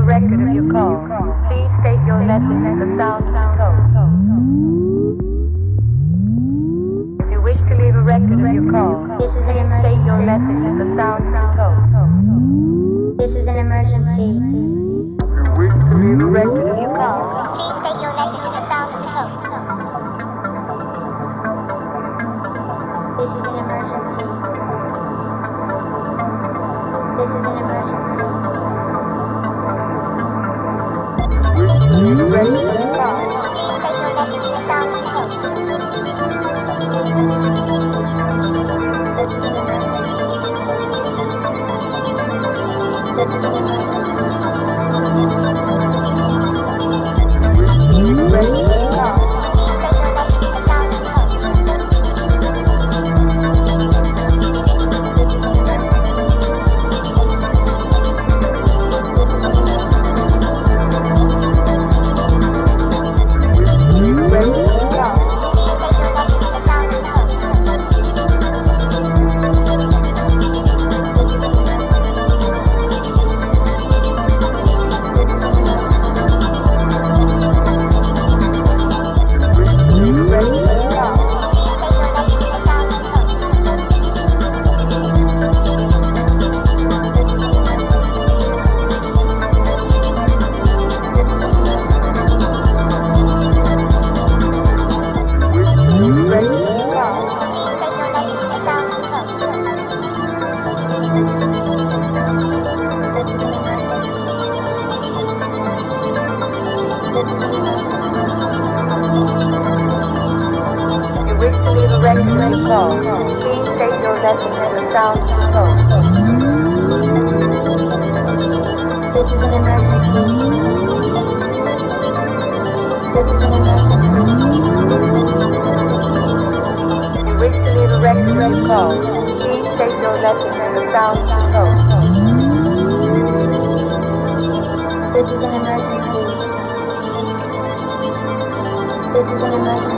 record of your call. Please state your message at the sound of the tone. If you wish to leave a record of your call, please state your message at the sound of the tone. This is an emergency. If you wish to leave a record of your call, Please state your message at the sound of the tone. This is an emergency. This is an emergency. wish to leave a record of your call. Please state your message at the sound of the tone. This is an emergency. Wish to leave a record of your call. Call. Please state your message at the sound of the tone. This is an emergency. This is an emergency. If you wish to leave a record of the call, please state your message at the sound of the tone. This is an emergency. This is an emergency.